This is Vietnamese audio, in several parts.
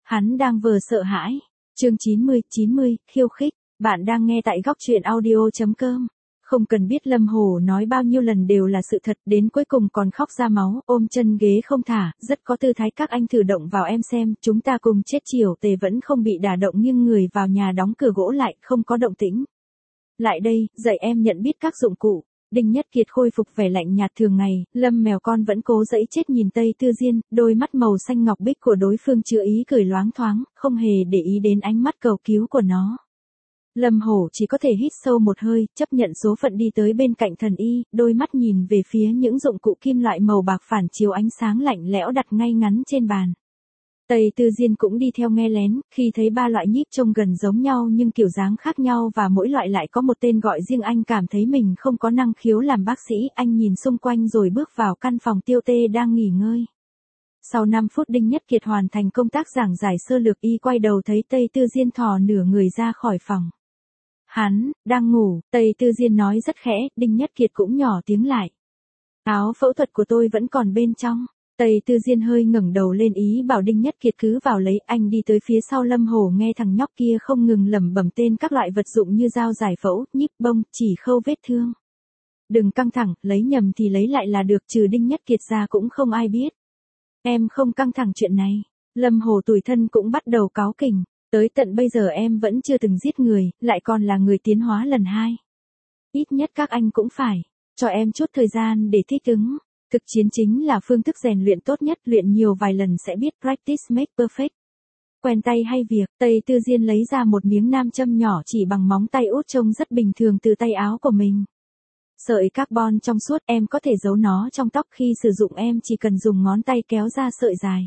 Hắn đang vờ sợ hãi. Chương 90, khiêu khích. Bạn đang nghe tại góc truyện audio.com. Không cần biết Lâm Hổ nói bao nhiêu lần đều là sự thật, đến cuối cùng còn khóc ra máu, ôm chân ghế không thả, rất có tư thái. Các anh thử động vào em xem, chúng ta cùng chết chiều. Tề vẫn không bị đả động, nghiêng người vào nhà đóng cửa gỗ lại, không có động tĩnh. Lại đây, dạy em nhận biết các dụng cụ. Đinh Nhất Kiệt khôi phục vẻ lạnh nhạt thường ngày, Lâm mèo con vẫn cố dẫy chết nhìn Tây Tư Diên, đôi mắt màu xanh ngọc bích của đối phương chứa ý cười loáng thoáng, không hề để ý đến ánh mắt cầu cứu của nó. Lâm Hổ chỉ có thể hít sâu một hơi, chấp nhận số phận đi tới bên cạnh thần y, đôi mắt nhìn về phía những dụng cụ kim loại màu bạc phản chiếu ánh sáng lạnh lẽo đặt ngay ngắn trên bàn. Tây Tư Diên cũng đi theo nghe lén, khi thấy ba loại nhíp trông gần giống nhau nhưng kiểu dáng khác nhau và mỗi loại lại có một tên gọi riêng, anh cảm thấy mình không có năng khiếu làm bác sĩ. Anh nhìn xung quanh rồi bước vào căn phòng Tiêu Tê đang nghỉ ngơi. Sau 5 phút Đinh Nhất Kiệt hoàn thành công tác giảng giải sơ lược, y quay đầu thấy Tây Tư Diên thò nửa người ra khỏi phòng. Hắn đang ngủ, Tây Tư Diên nói rất khẽ. Đinh Nhất Kiệt cũng nhỏ tiếng lại. Áo phẫu thuật của tôi vẫn còn bên trong. Tây Tư Diên hơi ngẩng đầu lên ý bảo Đinh Nhất Kiệt cứ vào lấy. Anh đi tới phía sau Lâm Hổ, nghe thằng nhóc kia không ngừng lẩm bẩm tên các loại vật dụng như dao giải phẫu, nhíp bông, chỉ khâu vết thương. Đừng căng thẳng, lấy nhầm thì lấy lại là được, trừ Đinh Nhất Kiệt ra cũng không ai biết. Em không căng thẳng chuyện này. Lâm Hổ tủi thân cũng bắt đầu cáu kỉnh. Tới tận bây giờ em vẫn chưa từng giết người, lại còn là người tiến hóa lần 2. Ít nhất các anh cũng phải cho em chút thời gian để thích ứng. Thực chiến chính là phương thức rèn luyện tốt nhất, luyện nhiều vài lần sẽ biết, practice make perfect. Quen tay hay việc. Tây Tư Diên lấy ra một miếng nam châm nhỏ chỉ bằng móng tay út trông rất bình thường từ tay áo của mình. Sợi carbon trong suốt, em có thể giấu nó trong tóc, khi sử dụng em chỉ cần dùng ngón tay kéo ra sợi dài.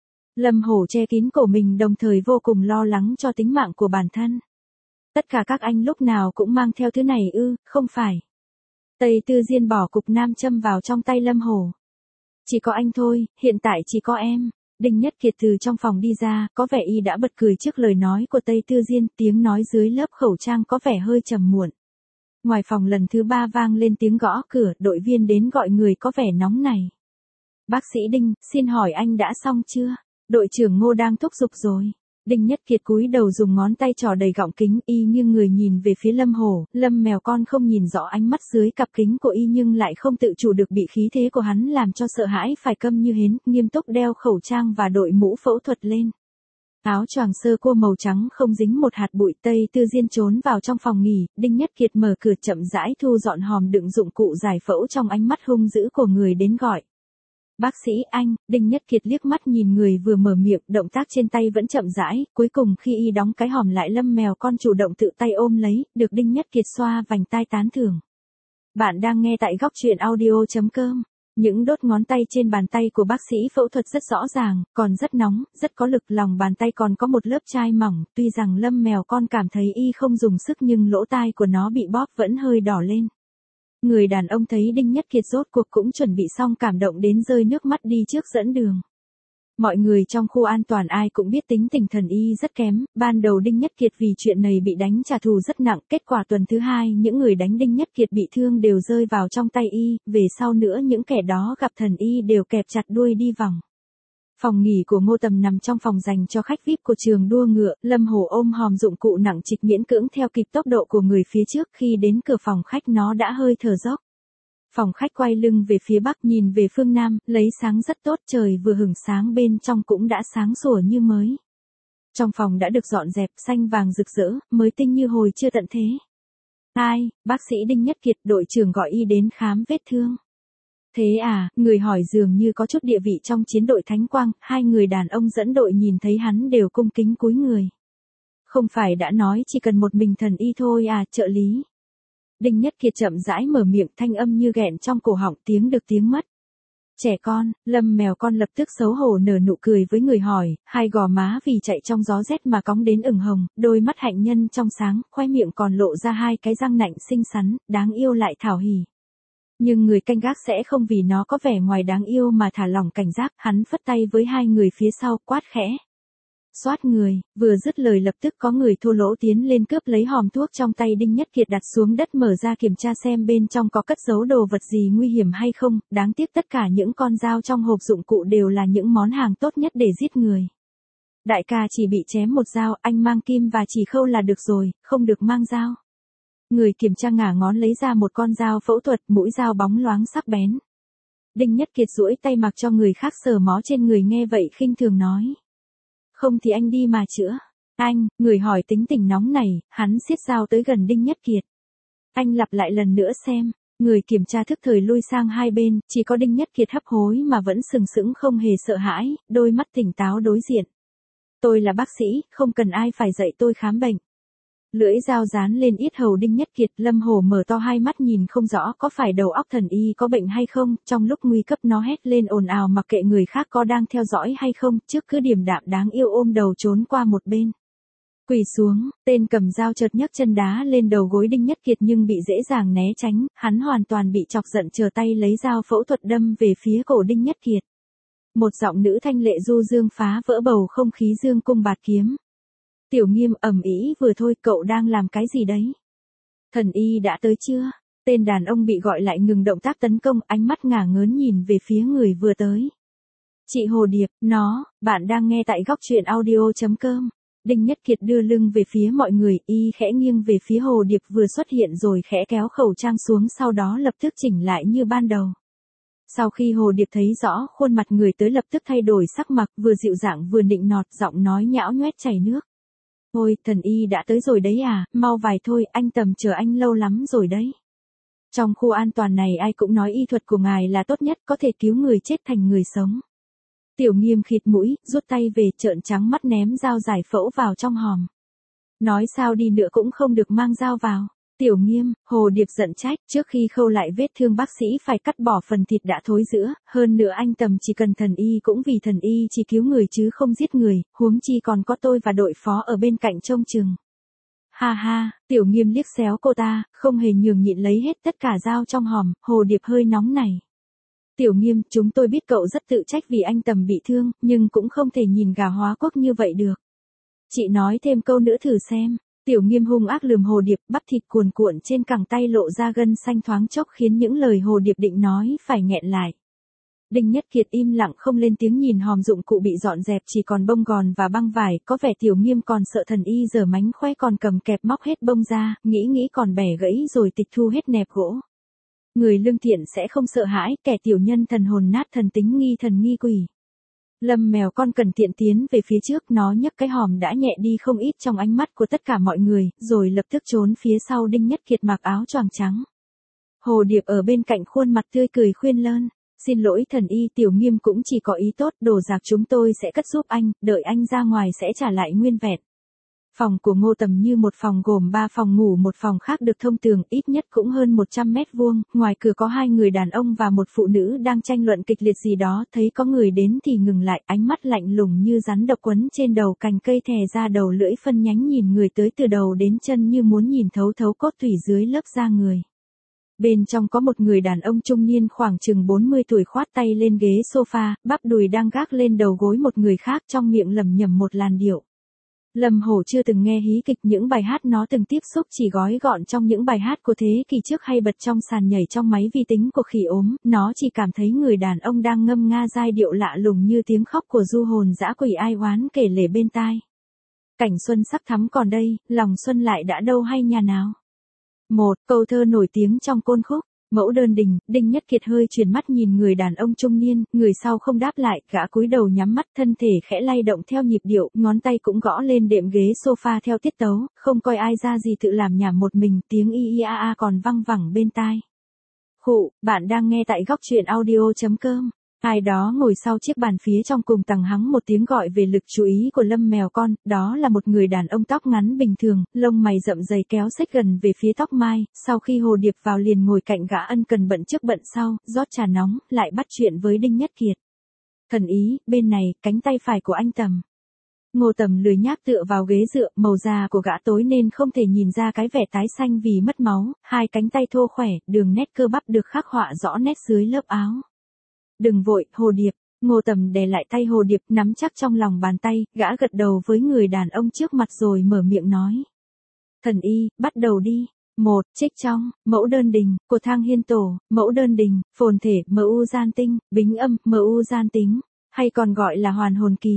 Lâm Hổ che kín cổ mình, đồng thời vô cùng lo lắng cho tính mạng của bản thân. Tất cả các anh lúc nào cũng mang theo thứ này ư? Không phải. Tây Tư Diên bỏ cục nam châm vào trong tay Lâm Hổ. Chỉ có anh thôi, hiện tại chỉ có em. Đinh Nhất Kiệt từ trong phòng đi ra, có vẻ y đã bật cười trước lời nói của Tây Tư Diên, tiếng nói dưới lớp khẩu trang có vẻ hơi trầm muộn. Ngoài phòng lần thứ 3 vang lên tiếng gõ cửa, đội viên đến gọi người có vẻ nóng này. Bác sĩ Đinh, xin hỏi anh đã xong chưa? Đội trưởng Ngô đang thúc giục rồi. Đinh Nhất Kiệt cúi đầu dùng ngón tay trỏ đầy gọng kính, y nghiêng người nhìn về phía Lâm Hổ. Lâm mèo con không nhìn rõ ánh mắt dưới cặp kính của y nhưng lại không tự chủ được bị khí thế của hắn làm cho sợ hãi, phải câm như hến, nghiêm túc đeo khẩu trang và đội mũ phẫu thuật lên. Áo choàng sơ cua màu trắng không dính một hạt bụi. Tây Tư Diên trốn vào trong phòng nghỉ, Đinh Nhất Kiệt mở cửa chậm rãi thu dọn hòm đựng dụng cụ giải phẫu trong ánh mắt hung dữ của người đến gọi. Bác sĩ anh. Đinh Nhất Kiệt liếc mắt nhìn người vừa mở miệng, động tác trên tay vẫn chậm rãi, cuối cùng khi y đóng cái hòm lại, Lâm mèo con chủ động tự tay ôm lấy, được Đinh Nhất Kiệt xoa vành tai tán thưởng. Bạn đang nghe tại góc truyện audio.com. Những đốt ngón tay trên bàn tay của bác sĩ phẫu thuật rất rõ ràng, còn rất nóng, rất có lực, lòng bàn tay còn có một lớp chai mỏng, tuy rằng Lâm mèo con cảm thấy y không dùng sức nhưng lỗ tai của nó bị bóp vẫn hơi đỏ lên. Người đàn ông thấy Đinh Nhất Kiệt rốt cuộc cũng chuẩn bị xong, cảm động đến rơi nước mắt, đi trước dẫn đường. Mọi người trong khu an toàn ai cũng biết tính tình thần y rất kém, ban đầu Đinh Nhất Kiệt vì chuyện này bị đánh trả thù rất nặng, kết quả tuần thứ 2 những người đánh Đinh Nhất Kiệt bị thương đều rơi vào trong tay y, về sau nữa những kẻ đó gặp thần y đều kẹp chặt đuôi đi vòng. Phòng nghỉ của Ngô Tầm nằm trong phòng dành cho khách VIP của trường đua ngựa, Lâm Hổ ôm hòm dụng cụ nặng trịch miễn cưỡng theo kịp tốc độ của người phía trước, khi đến cửa phòng khách nó đã hơi thở dốc. Phòng khách quay lưng về phía bắc, nhìn về phương nam, lấy sáng rất tốt, trời vừa hửng sáng, bên trong cũng đã sáng sủa như mới. Trong phòng đã được dọn dẹp, xanh vàng rực rỡ, mới tinh như hồi chưa tận thế. Ai? Bác sĩ Đinh Nhất Kiệt, đội trưởng gọi y đến khám vết thương. Thế à? Người hỏi dường như có chút địa vị trong chiến đội Thánh Quang, hai người đàn ông dẫn đội nhìn thấy hắn đều cung kính cúi người. Không phải đã nói chỉ cần một mình thần y thôi à, trợ lý. Đinh Nhất Kiệt chậm rãi mở miệng, thanh âm như nghẹn trong cổ họng, tiếng được tiếng mất. Trẻ con. Lâm mèo con lập tức xấu hổ nở nụ cười với người hỏi, hai gò má vì chạy trong gió rét mà cong đến ửng hồng, đôi mắt hạnh nhân trong sáng, khoe miệng còn lộ ra hai cái răng nạnh xinh xắn, đáng yêu lại thảo hỉ. Nhưng người canh gác sẽ không vì nó có vẻ ngoài đáng yêu mà thả lỏng cảnh giác, hắn phất tay với hai người phía sau, quát khẽ. Xoát người. Vừa dứt lời lập tức có người thô lỗ tiến lên cướp lấy hòm thuốc trong tay Đinh Nhất Kiệt, đặt xuống đất, mở ra kiểm tra xem bên trong có cất giấu đồ vật gì nguy hiểm hay không. Đáng tiếc tất cả những con dao trong hộp dụng cụ đều là những món hàng tốt nhất để giết người. Đại ca chỉ bị chém một dao, anh mang kim và chỉ khâu là được rồi, không được mang dao. Người kiểm tra ngả ngón lấy ra một con dao phẫu thuật, mũi dao bóng loáng sắc bén. Đinh Nhất Kiệt duỗi tay mặc cho người khác sờ mó trên người, nghe vậy khinh thường nói. Không thì anh đi mà chữa. Anh, người hỏi tính tình nóng này, hắn siết dao tới gần Đinh Nhất Kiệt. Anh lặp lại lần nữa xem. Người kiểm tra thức thời lui sang hai bên, chỉ có Đinh Nhất Kiệt hấp hối mà vẫn sừng sững không hề sợ hãi, đôi mắt tỉnh táo đối diện. Tôi là bác sĩ, không cần ai phải dạy tôi khám bệnh. Lưỡi dao dán lên yết hầu Đinh Nhất Kiệt, Lâm Hổ mở to hai mắt nhìn không rõ có phải đầu óc thần y có bệnh hay không, trong lúc nguy cấp nó hét lên ồn ào mặc kệ người khác có đang theo dõi hay không, trước cứ điềm đạm đáng yêu ôm đầu trốn qua một bên. Quỳ xuống, tên cầm dao chợt nhấc chân đá lên đầu gối Đinh Nhất Kiệt nhưng bị dễ dàng né tránh, hắn hoàn toàn bị chọc giận chờ tay lấy dao phẫu thuật đâm về phía cổ Đinh Nhất Kiệt. Một giọng nữ thanh lệ du dương phá vỡ bầu không khí dương cung bạt kiếm. Tiểu Nghiêm, ầm ĩ vừa thôi, cậu đang làm cái gì đấy? Thần y đã tới chưa? Tên đàn ông bị gọi lại ngừng động tác tấn công, ánh mắt ngả ngớn nhìn về phía người vừa tới. Chị Hồ Điệp, bạn đang nghe tại góc truyện audio.com. Đinh Nhất Kiệt đưa lưng về phía mọi người, y khẽ nghiêng về phía Hồ Điệp vừa xuất hiện rồi khẽ kéo khẩu trang xuống, sau đó lập tức chỉnh lại như ban đầu. Sau khi Hồ Điệp thấy rõ khuôn mặt người tới lập tức thay đổi sắc mặt, vừa dịu dàng vừa nịnh nọt, giọng nói nhão nhoét chảy nước. Ôi, thần y đã tới rồi đấy à, mau vài thôi, anh Tầm chờ anh lâu lắm rồi đấy. Trong khu an toàn này ai cũng nói y thuật của ngài là tốt nhất, có thể cứu người chết thành người sống. Tiểu Nghiêm khịt mũi, rút tay về, trợn trắng mắt ném dao giải phẫu vào trong hòm. Nói sao đi nữa cũng không được mang dao vào. Tiểu Nghiêm, Hồ Điệp giận trách, trước khi khâu lại vết thương bác sĩ phải cắt bỏ phần thịt đã thối rữa, hơn nữa anh Tầm chỉ cần thần y cũng vì thần y chỉ cứu người chứ không giết người, huống chi còn có tôi và đội phó ở bên cạnh trông chừng. Ha ha, Tiểu Nghiêm liếc xéo cô ta, không hề nhường nhịn lấy hết tất cả dao trong hòm, Hồ Điệp hơi nóng này. Tiểu Nghiêm, chúng tôi biết cậu rất tự trách vì anh Tầm bị thương, nhưng cũng không thể nhìn gà hóa quốc như vậy được. Chị nói thêm câu nữa thử xem. Tiểu Nghiêm hung ác lườm Hồ Điệp, bắp thịt cuồn cuộn trên cẳng tay lộ ra gân xanh thoáng chốc khiến những lời Hồ Điệp định nói phải nghẹn lại. Đinh Nhất Kiệt im lặng không lên tiếng nhìn hòm dụng cụ bị dọn dẹp chỉ còn bông gòn và băng vải, có vẻ Tiểu Nghiêm còn sợ thần y giở mánh khóe còn cầm kẹp móc hết bông ra, nghĩ còn bẻ gãy rồi tịch thu hết nẹp gỗ. Người lương thiện sẽ không sợ hãi, kẻ tiểu nhân thần hồn nát thần tính nghi thần nghi quỷ. Lâm mèo con cần tiện tiến về phía trước, nó nhấc cái hòm đã nhẹ đi không ít trong ánh mắt của tất cả mọi người, rồi lập tức trốn phía sau Đinh Nhất Kiệt mặc áo choàng trắng. Hồ Điệp ở bên cạnh khuôn mặt tươi cười khuyên lơn. Xin lỗi thần y, Tiểu Nghiêm cũng chỉ có ý tốt, đồ đạc chúng tôi sẽ cất giúp anh, đợi anh ra ngoài sẽ trả lại nguyên vẹn. Phòng của Ngô Tầm như một phòng gồm 3 phòng ngủ, một phòng khác được thông tường, ít nhất cũng hơn 100 mét vuông, ngoài cửa có 2 người đàn ông và một phụ nữ đang tranh luận kịch liệt gì đó, thấy có người đến thì ngừng lại, ánh mắt lạnh lùng như rắn độc quấn trên đầu cành cây thè ra đầu lưỡi phân nhánh nhìn người tới từ đầu đến chân như muốn nhìn thấu thấu cốt tủy dưới lớp da người. Bên trong có một người đàn ông trung niên khoảng chừng 40 tuổi khoát tay lên ghế sofa, bắp đùi đang gác lên đầu gối một người khác, trong miệng lẩm nhẩm một làn điệu. Lâm Hổ chưa từng nghe hí kịch, những bài hát nó từng tiếp xúc chỉ gói gọn trong những bài hát của thế kỷ trước hay bật trong sàn nhảy trong máy vi tính của khỉ ốm, nó chỉ cảm thấy người đàn ông đang ngâm nga giai điệu lạ lùng như tiếng khóc của du hồn dã quỷ ai oán kể lể bên tai. Cảnh xuân sắc thắm còn đây, lòng xuân lại đã đâu hay nhà nào. Một câu thơ nổi tiếng trong côn khúc. Mẫu đơn đình, Đinh Nhất Kiệt hơi chuyển mắt nhìn người đàn ông trung niên, người sau không đáp lại, gã cúi đầu nhắm mắt, thân thể khẽ lay động theo nhịp điệu, ngón tay cũng gõ lên đệm ghế sofa theo tiết tấu, không coi ai ra gì tự làm nhảm một mình, tiếng y y a a còn văng vẳng bên tai. Khụ, bạn đang nghe tại góc truyện audio.com. Ai đó ngồi sau chiếc bàn phía trong cùng tầng hắng một tiếng gọi về lực chú ý của Lâm mèo con, đó là một người đàn ông tóc ngắn bình thường, lông mày rậm dày kéo xếch gần về phía tóc mai, sau khi Hồ Điệp vào liền ngồi cạnh gã ân cần bận trước bận sau, rót trà nóng, lại bắt chuyện với Đinh Nhất Kiệt. Thần ý, bên này, cánh tay phải của anh Tầm. Ngô Tầm lười nhác tựa vào ghế dựa, màu da của gã tối nên không thể nhìn ra cái vẻ tái xanh vì mất máu, hai cánh tay thô khỏe, đường nét cơ bắp được khắc họa rõ nét dưới lớp áo. Đừng vội, Hồ Điệp. Ngô Tầm đè lại tay Hồ Điệp nắm chắc trong lòng bàn tay, gã gật đầu với người đàn ông trước mặt rồi mở miệng nói. Thần y, bắt đầu đi. 1. Trích trong, mẫu đơn đình, của thang hiên tổ, mẫu đơn đình, phồn thể, mu gian tinh, bính âm, mu gian tính, hay còn gọi là hoàn hồn ký.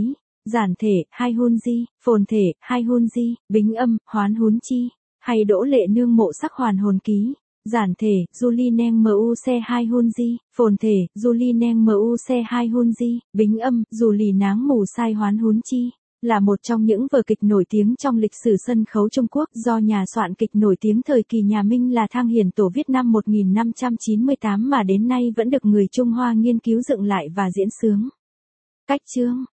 giản thể, hai hun di, phồn thể, hai hun di, bính âm, hoán hún chi, hay đỗ lệ nương mộ sắc hoàn hồn ký. Giản thể, Julie neng mu xe hai hun di, phồn thể, Julie neng mu xe hai hun di, bính âm, dù lì náng mù sai hoán hún chi, là một trong những vở kịch nổi tiếng trong lịch sử sân khấu Trung Quốc do nhà soạn kịch nổi tiếng thời kỳ nhà Minh là Thang Hiển Tổ viết năm 1598 mà đến nay vẫn được người Trung Hoa nghiên cứu dựng lại và diễn xướng. Cách chương